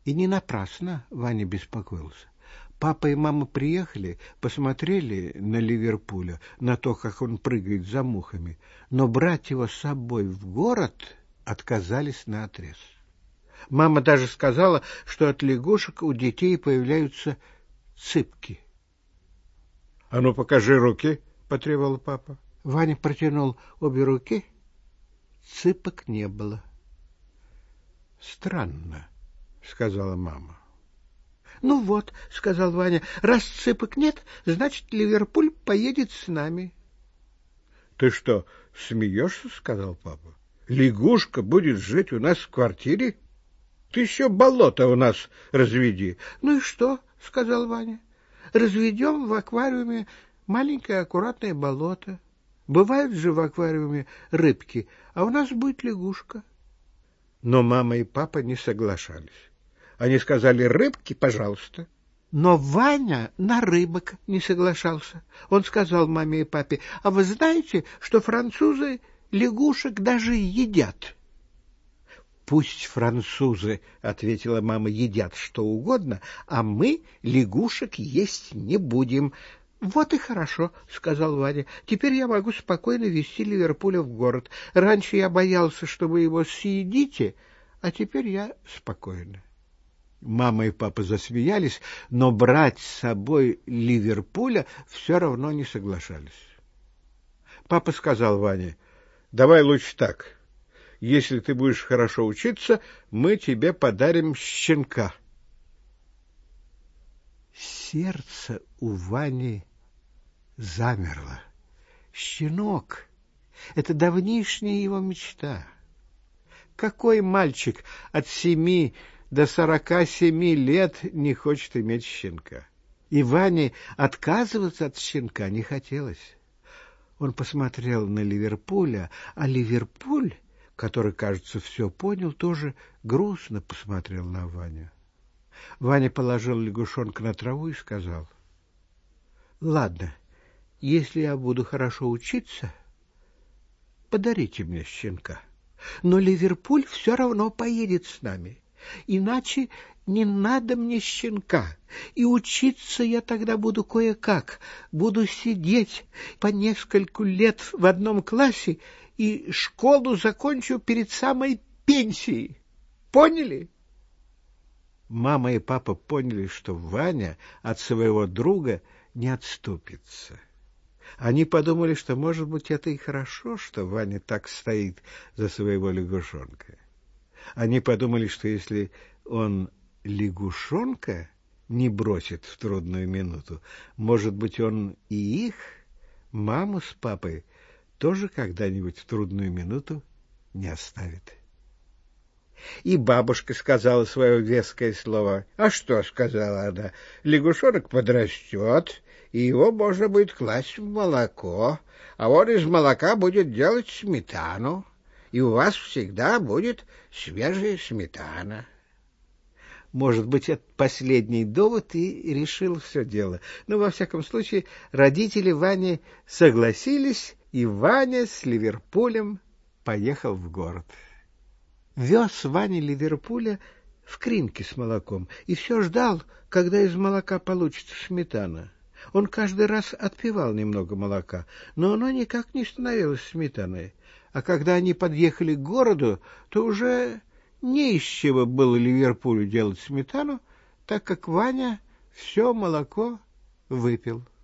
И не напрасно Ваня беспокоился. Папа и мама приехали, посмотрели на Ливерпуля, на то, как он прыгает за мухами, но брать его с собой в город отказались наотрез. Мама даже сказала, что от лягушек у детей появляются цыпки. — А ну, покажи руки, — потребовал папа. Ваня протянул обе руки. Цыпок не было. — Странно, — сказала мама. — Ну вот, — сказал Ваня, — раз цыпок нет, значит, Ливерпуль поедет с нами. — Ты что, смеешься? — сказал папа. — Лягушка будет жить у нас в квартире? Ты еще болото у нас разведи. — Ну и что? — сказал Ваня. — Разведем в аквариуме маленькое аккуратное болото. Бывают же в аквариуме рыбки, а у нас будет лягушка. Но мама и папа не соглашались. Они сказали: рыбки, пожалуйста. Но Ваня на рыбок не соглашался. Он сказал маме и папе: а вы знаете, что французы лягушек даже едят? Пусть французы, ответила мама, едят что угодно, а мы лягушек есть не будем. Вот и хорошо, сказал Ваня. Теперь я могу спокойно везти Ливерпуля в город. Раньше я боялся, что вы его съедите, а теперь я спокойна. Мама и папа засмеялись, но брать с собой Ливерпуля все равно не соглашались. Папа сказал Ване: давай лучше так. Если ты будешь хорошо учиться, мы тебе подарим щенка. Сердце у Вани замерло. Щенок — это давнишняя его мечта. Какой мальчик от 7 до 47 лет не хочет иметь щенка? И Ване отказываться от щенка не хотелось. Он посмотрел на Ливерпуля, а Ливерпуль, который, кажется, все понял, тоже грустно посмотрел на Ваню. Ваня положил лягушонка на траву и сказал: ладно, если я буду хорошо учиться, подарите мне щенка. Но Ливерпуль все равно поедет с нами. Иначе не надо мне щенка. И учиться я тогда буду кое-как. Буду сидеть по нескольку лет в одном классе и школу закончу перед самой пенсией. Поняли? Мама и папа поняли, что Ваня от своего друга не отступится. Они подумали, что, может быть, это и хорошо, что Ваня так стоит за своего лягушонка. Они подумали, что если он лягушонка не бросит в трудную минуту, может быть, он и их, маму с папой, тоже когда-нибудь в трудную минуту не оставит. И бабушка сказала свое веское слово. А что, сказала она, лягушонок подрастет, и его можно будет класть в молоко, а он из молока будет делать сметану, и у вас всегда будет свежая сметана. Может быть, этот последний довод и решил все дело. Но, во всяком случае, родители Вани согласились, и Ваня с Ливерпулем поехал в город. Вез Ваня Ливерпуля в кринке с молоком и все ждал, когда из молока получится сметана. Он каждый раз отпивал немного молока, но оно никак не становилось сметаной. А когда они подъехали к городу, то уже не из чего было Ливерпулю делать сметану, так как Ваня все молоко выпил.